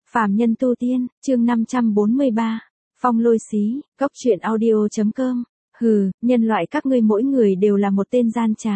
Phàm nhân tu tiên, chương 543. Phong lôi xí, góc truyện audio.com. Hừ, nhân loại các ngươi mỗi người đều là một tên gian trá.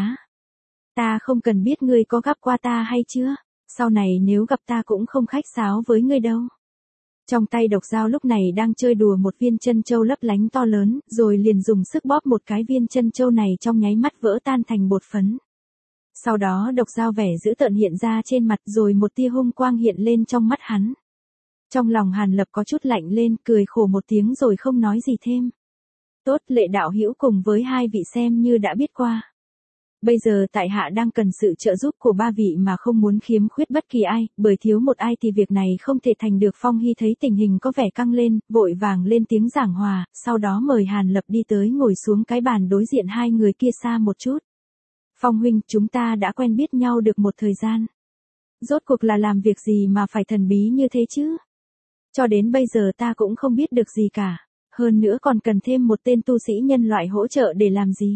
Ta không cần biết ngươi có gặp qua ta hay chưa, sau này nếu gặp ta cũng không khách sáo với ngươi đâu. Trong tay độc dao lúc này đang chơi đùa một viên chân châu lấp lánh to lớn, rồi liền dùng sức bóp một cái viên chân châu này trong nháy mắt vỡ tan thành bột phấn. Sau đó độc dao vẻ dữ tợn hiện ra trên mặt rồi một tia hung quang hiện lên trong mắt hắn. Trong lòng Hàn Lập có chút lạnh lên, cười khổ một tiếng rồi không nói gì thêm. Tốt, Lệ đạo hữu cùng với hai vị xem như đã biết qua. Bây giờ tại hạ đang cần sự trợ giúp của ba vị mà không muốn khiếm khuyết bất kỳ ai, bởi thiếu một ai thì việc này không thể thành được. Phong Hy thấy tình hình có vẻ căng lên, vội vàng lên tiếng giảng hòa, sau đó mời Hàn Lập đi tới ngồi xuống cái bàn đối diện hai người kia xa một chút. Phong huynh, chúng ta đã quen biết nhau được một thời gian. Rốt cuộc là làm việc gì mà phải thần bí như thế chứ? Cho đến bây giờ ta cũng không biết được gì cả. Hơn nữa còn cần thêm một tên tu sĩ nhân loại hỗ trợ để làm gì?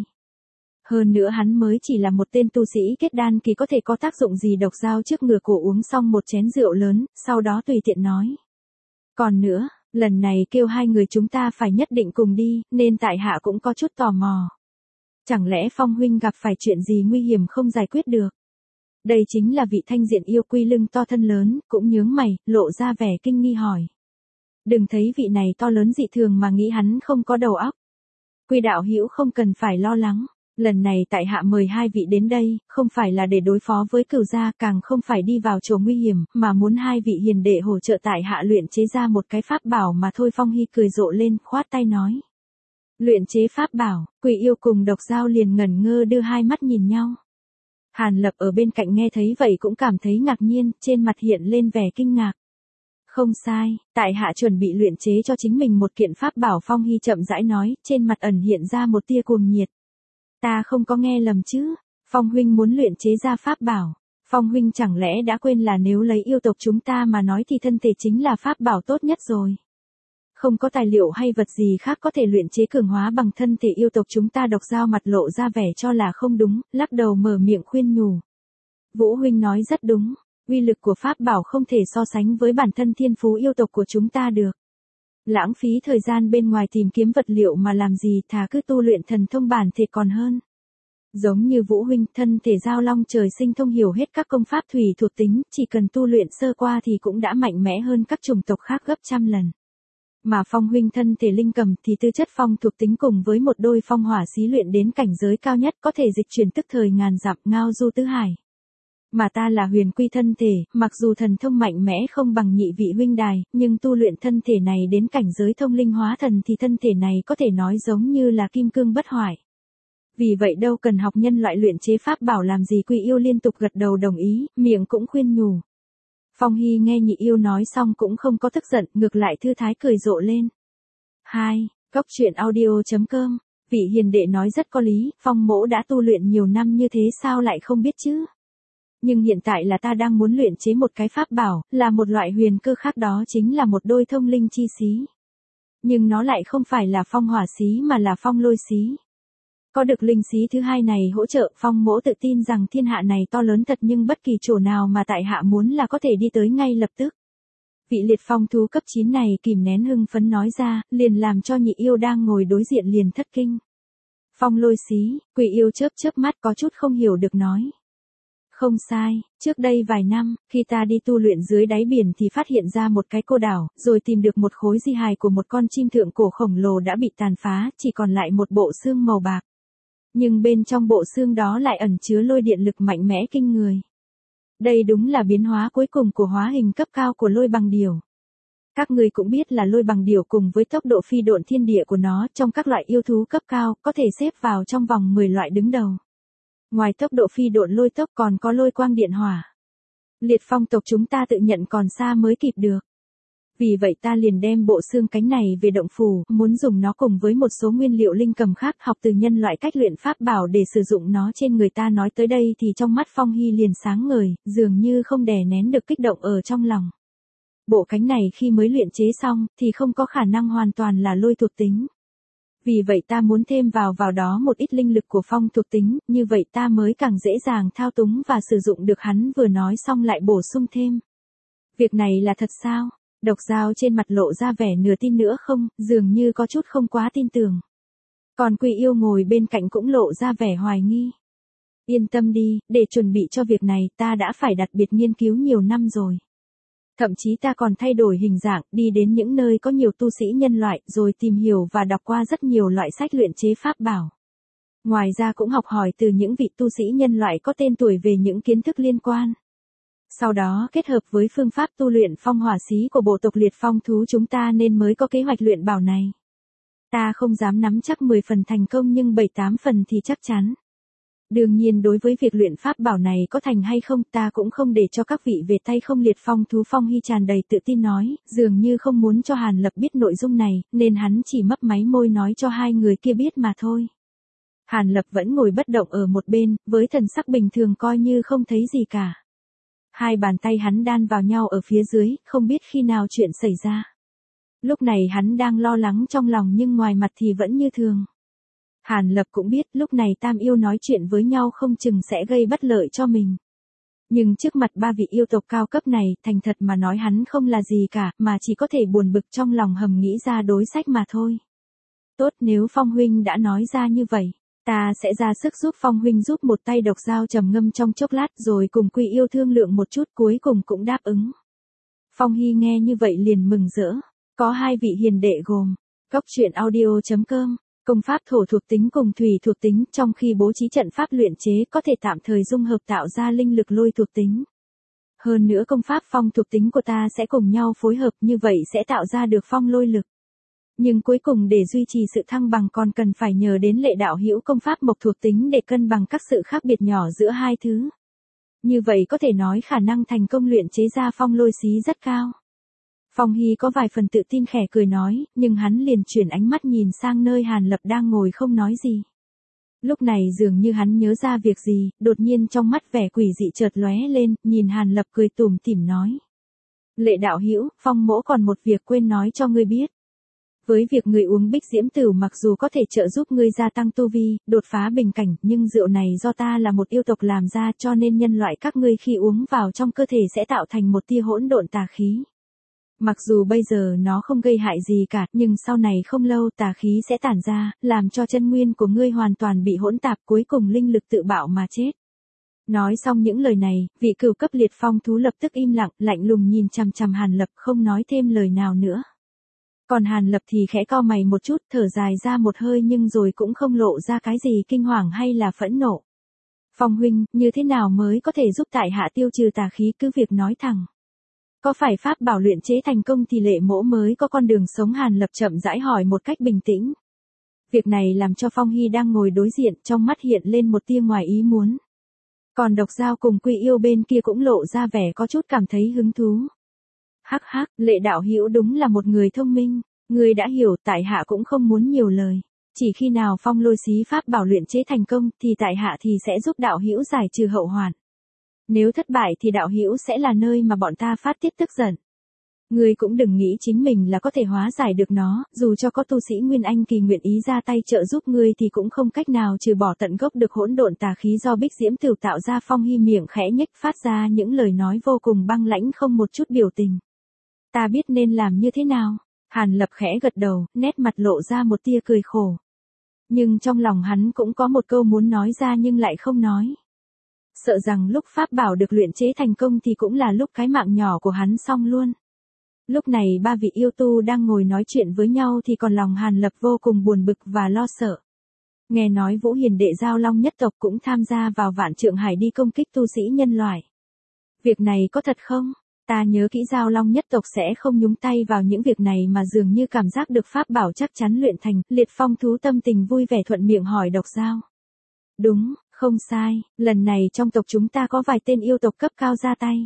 Hơn nữa hắn mới chỉ là một tên tu sĩ kết đan kỳ, có thể có tác dụng gì? Độc dao trước ngửa cổ uống xong một chén rượu lớn, sau đó tùy tiện nói. Còn nữa, lần này kêu hai người chúng ta phải nhất định cùng đi, nên tại hạ cũng có chút tò mò. Chẳng lẽ Phong huynh gặp phải chuyện gì nguy hiểm không giải quyết được? Đây chính là vị thanh diện yêu quy lưng to thân lớn, cũng nhướng mày, lộ ra vẻ kinh nghi hỏi. Đừng thấy vị này to lớn dị thường mà nghĩ hắn không có đầu óc. Quy đạo hữu không cần phải lo lắng, lần này tại hạ mời hai vị đến đây, không phải là để đối phó với Cửu gia, càng không phải đi vào chỗ nguy hiểm, mà muốn hai vị hiền đệ hỗ trợ tại hạ luyện chế ra một cái pháp bảo mà thôi. Phong Hy cười rộ lên, khoát tay nói. Luyện chế pháp bảo, Quỷ yêu cùng độc dao liền ngẩn ngơ đưa hai mắt nhìn nhau. Hàn Lập ở bên cạnh nghe thấy vậy cũng cảm thấy ngạc nhiên, trên mặt hiện lên vẻ kinh ngạc. Không sai, tại hạ chuẩn bị luyện chế cho chính mình một kiện pháp bảo. Phong Hy chậm rãi nói, trên mặt ẩn hiện ra một tia cuồng nhiệt. Ta không có nghe lầm chứ? Phong huynh muốn luyện chế ra pháp bảo. Phong huynh chẳng lẽ đã quên là nếu lấy yêu tộc chúng ta mà nói thì thân thể chính là pháp bảo tốt nhất rồi. Không có tài liệu hay vật gì khác có thể luyện chế cường hóa bằng thân thể yêu tộc chúng ta. Độc dao mặt lộ ra vẻ cho là không đúng, lắc đầu mở miệng khuyên nhủ. Vũ huynh nói rất đúng, uy lực của pháp bảo không thể so sánh với bản thân thiên phú yêu tộc của chúng ta được. Lãng phí thời gian bên ngoài tìm kiếm vật liệu mà làm gì, thà cứ tu luyện thần thông bản thể còn hơn. Giống như Vũ huynh, thân thể giao long trời sinh thông hiểu hết các công pháp thủy thuộc tính, chỉ cần tu luyện sơ qua thì cũng đã mạnh mẽ hơn các chủng tộc khác gấp trăm lần. Mà Phong huynh thân thể linh cầm thì tư chất phong thuộc tính cùng với một đôi phong hỏa xí luyện đến cảnh giới cao nhất, có thể dịch chuyển tức thời ngàn dặm, ngao du tứ hải. Mà ta là huyền quy thân thể, mặc dù thần thông mạnh mẽ không bằng nhị vị huynh đài, nhưng tu luyện thân thể này đến cảnh giới thông linh hóa thần thì thân thể này có thể nói giống như là kim cương bất hoại. Vì vậy đâu cần học nhân loại luyện chế pháp bảo làm gì. Quy yêu liên tục gật đầu đồng ý, miệng cũng khuyên nhủ. Phong Hy nghe nhị yêu nói xong cũng không có tức giận, ngược lại thư thái cười rộ lên. 2. Góc truyện audio.com. Vị hiền đệ nói rất có lý, Phong mỗ đã tu luyện nhiều năm như thế sao lại không biết chứ? Nhưng hiện tại là ta đang muốn luyện chế một cái pháp bảo, là một loại huyền cơ khác, đó chính là một đôi thông linh chi xí. Nhưng nó lại không phải là phong hỏa xí mà là phong lôi xí. Có được linh xí thứ hai này hỗ trợ, Phong mỗ tự tin rằng thiên hạ này to lớn thật, nhưng bất kỳ chỗ nào mà tại hạ muốn là có thể đi tới ngay lập tức. Vị liệt phong thú cấp 9 này kìm nén hưng phấn nói ra, liền làm cho nhị yêu đang ngồi đối diện liền thất kinh. Phong lôi xí, Quỷ yêu chớp mắt có chút không hiểu được nói. Không sai, trước đây vài năm, khi ta đi tu luyện dưới đáy biển thì phát hiện ra một cái cô đảo, rồi tìm được một khối di hài của một con chim thượng cổ khổng lồ đã bị tàn phá, chỉ còn lại một bộ xương màu bạc. Nhưng bên trong bộ xương đó lại ẩn chứa lôi điện lực mạnh mẽ kinh người. Đây đúng là biến hóa cuối cùng của hóa hình cấp cao của lôi bằng điểu. Các người cũng biết là lôi bằng điểu cùng với tốc độ phi độn thiên địa của nó trong các loại yêu thú cấp cao có thể xếp vào trong vòng 10 loại đứng đầu. Ngoài tốc độ phi độn lôi tốc còn có lôi quang điện hỏa. Liệt phong tộc chúng ta tự nhận còn xa mới kịp được. Vì vậy ta liền đem bộ xương cánh này về động phủ, muốn dùng nó cùng với một số nguyên liệu linh cầm khác, học từ nhân loại cách luyện pháp bảo để sử dụng nó trên người ta. Nói tới đây thì trong mắt Phong Hy liền sáng ngời, dường như không đè nén được kích động ở trong lòng. Bộ cánh này khi mới luyện chế xong thì không có khả năng hoàn toàn là lôi thuộc tính. Vì vậy ta muốn thêm vào đó một ít linh lực của phong thuộc tính, như vậy ta mới càng dễ dàng thao túng và sử dụng được hắn. Vừa nói xong lại bổ sung thêm. Việc này là thật sao? Độc Dao trên mặt lộ ra vẻ nửa tin nữa không, dường như có chút không quá tin tưởng. Còn Quy Yêu ngồi bên cạnh cũng lộ ra vẻ hoài nghi. Yên tâm đi, để chuẩn bị cho việc này ta đã phải đặc biệt nghiên cứu nhiều năm rồi. Thậm chí ta còn thay đổi hình dạng, đi đến những nơi có nhiều tu sĩ nhân loại, rồi tìm hiểu và đọc qua rất nhiều loại sách luyện chế pháp bảo. Ngoài ra cũng học hỏi từ những vị tu sĩ nhân loại có tên tuổi về những kiến thức liên quan. Sau đó kết hợp với phương pháp tu luyện phong hỏa xí của bộ tộc liệt phong thú chúng ta nên mới có kế hoạch luyện bảo này. Ta không dám nắm chắc 10 phần thành công nhưng 7-8 phần thì chắc chắn. Đương nhiên đối với việc luyện pháp bảo này có thành hay không ta cũng không để cho các vị về tay không liệt phong thú. Phong Hy tràn đầy tự tin nói, dường như không muốn cho Hàn Lập biết nội dung này, nên hắn chỉ mấp máy môi nói cho hai người kia biết mà thôi. Hàn Lập vẫn ngồi bất động ở một bên, với thần sắc bình thường coi như không thấy gì cả. Hai bàn tay hắn đan vào nhau ở phía dưới, không biết khi nào chuyện xảy ra. Lúc này hắn đang lo lắng trong lòng nhưng ngoài mặt thì vẫn như thường. Hàn Lập cũng biết lúc này tam yêu nói chuyện với nhau không chừng sẽ gây bất lợi cho mình. Nhưng trước mặt ba vị yêu tộc cao cấp này, thành thật mà nói hắn không là gì cả, mà chỉ có thể buồn bực trong lòng hầm nghĩ ra đối sách mà thôi. Tốt, nếu Phong huynh đã nói ra như vậy, ta sẽ ra sức giúp Phong huynh giúp một tay. Độc Dao trầm ngâm trong chốc lát rồi cùng Quy Yêu thương lượng một chút cuối cùng cũng đáp ứng. Phong Hy nghe như vậy liền mừng rỡ. Có hai vị hiền đệ gồm Cốc Truyện Audio.com, công pháp thổ thuộc tính cùng thủy thuộc tính, trong khi bố trí trận pháp luyện chế có thể tạm thời dung hợp tạo ra linh lực lôi thuộc tính. Hơn nữa công pháp phong thuộc tính của ta sẽ cùng nhau phối hợp, như vậy sẽ tạo ra được phong lôi lực. Nhưng cuối cùng để duy trì sự thăng bằng còn cần phải nhờ đến Lệ đạo hữu công pháp mộc thuộc tính để cân bằng các sự khác biệt nhỏ giữa hai thứ. Như vậy có thể nói khả năng thành công luyện chế ra phong lôi xí rất cao. Phong Hy có vài phần tự tin khẽ cười nói, nhưng hắn liền chuyển ánh mắt nhìn sang nơi Hàn Lập đang ngồi không nói gì. Lúc này dường như hắn nhớ ra việc gì, đột nhiên trong mắt vẻ quỷ dị chợt lóe lên, nhìn Hàn Lập cười tủm tỉm nói. Lệ đạo hữu, Phong mỗ còn một việc quên nói cho ngươi biết. Với việc ngươi uống bích diễm tửu mặc dù có thể trợ giúp ngươi gia tăng tu vi, đột phá bình cảnh, nhưng rượu này do ta là một yêu tộc làm ra cho nên nhân loại các ngươi khi uống vào trong cơ thể sẽ tạo thành một tia hỗn độn tà khí. Mặc dù bây giờ nó không gây hại gì cả, nhưng sau này không lâu tà khí sẽ tản ra, làm cho chân nguyên của ngươi hoàn toàn bị hỗn tạp, cuối cùng linh lực tự bạo mà chết. Nói xong những lời này, vị cửu cấp liệt phong thú lập tức im lặng, lạnh lùng nhìn chằm chằm Hàn Lập không nói thêm lời nào nữa. Còn Hàn Lập thì khẽ cau mày một chút, thở dài ra một hơi nhưng rồi cũng không lộ ra cái gì kinh hoàng hay là phẫn nộ. Phong huynh, như thế nào mới có thể giúp tại hạ tiêu trừ tà khí, cứ việc nói thẳng. Có phải pháp bảo luyện chế thành công thì Lệ mỗ mới có con đường sống? Hàn Lập chậm rãi hỏi một cách bình tĩnh. Việc này làm cho Phong Hy đang ngồi đối diện trong mắt hiện lên một tia ngoài ý muốn. Còn Độc Dao cùng Quy Yêu bên kia cũng lộ ra vẻ có chút cảm thấy hứng thú. Hắc hắc, Lệ đạo hữu đúng là một người thông minh, người đã hiểu, tại hạ cũng không muốn nhiều lời. Chỉ khi nào phong lôi xí pháp bảo luyện chế thành công thì tại hạ thì sẽ giúp đạo hữu giải trừ hậu hoạn. Nếu thất bại thì đạo hữu sẽ là nơi mà bọn ta phát tiết tức giận. Ngươi cũng đừng nghĩ chính mình là có thể hóa giải được nó, dù cho có tu sĩ Nguyên Anh kỳ nguyện ý ra tay trợ giúp ngươi thì cũng không cách nào trừ bỏ tận gốc được hỗn độn tà khí do bích diễm tửu tạo ra. Phong Hy miệng khẽ nhếch phát ra những lời nói vô cùng băng lãnh không một chút biểu tình. Ta biết nên làm như thế nào. Hàn Lập khẽ gật đầu, nét mặt lộ ra một tia cười khổ. Nhưng trong lòng hắn cũng có một câu muốn nói ra nhưng lại không nói. Sợ rằng lúc pháp bảo được luyện chế thành công thì cũng là lúc cái mạng nhỏ của hắn xong luôn. Lúc này ba vị yêu tu đang ngồi nói chuyện với nhau thì còn lòng Hàn Lập vô cùng buồn bực và lo sợ. Nghe nói Vũ Hiền đệ Giao Long nhất tộc cũng tham gia vào Vạn Trượng Hải đi công kích tu sĩ nhân loại. Việc này có thật không? Ta nhớ kỹ Giao Long nhất tộc sẽ không nhúng tay vào những việc này mà dường như cảm giác được pháp bảo chắc chắn luyện thành. Liệt phong thú tâm tình vui vẻ thuận miệng hỏi Độc Dao. Đúng, không sai, lần này trong tộc chúng ta có vài tên yêu tộc cấp cao ra tay.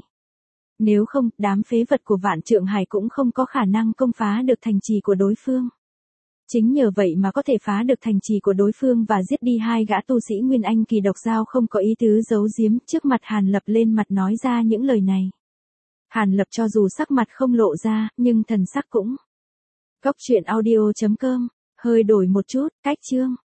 Nếu không, đám phế vật của Vạn Trượng Hải cũng không có khả năng công phá được thành trì của đối phương. Chính nhờ vậy mà có thể phá được thành trì của đối phương và giết đi hai gã tu sĩ Nguyên Anh kỳ. Độc Dao không có ý tứ giấu giếm, trước mặt Hàn Lập lên mặt nói ra những lời này. Hàn Lập cho dù sắc mặt không lộ ra, nhưng thần sắc cũng. Cốc Truyện Audio.com, hơi đổi một chút, cách chương.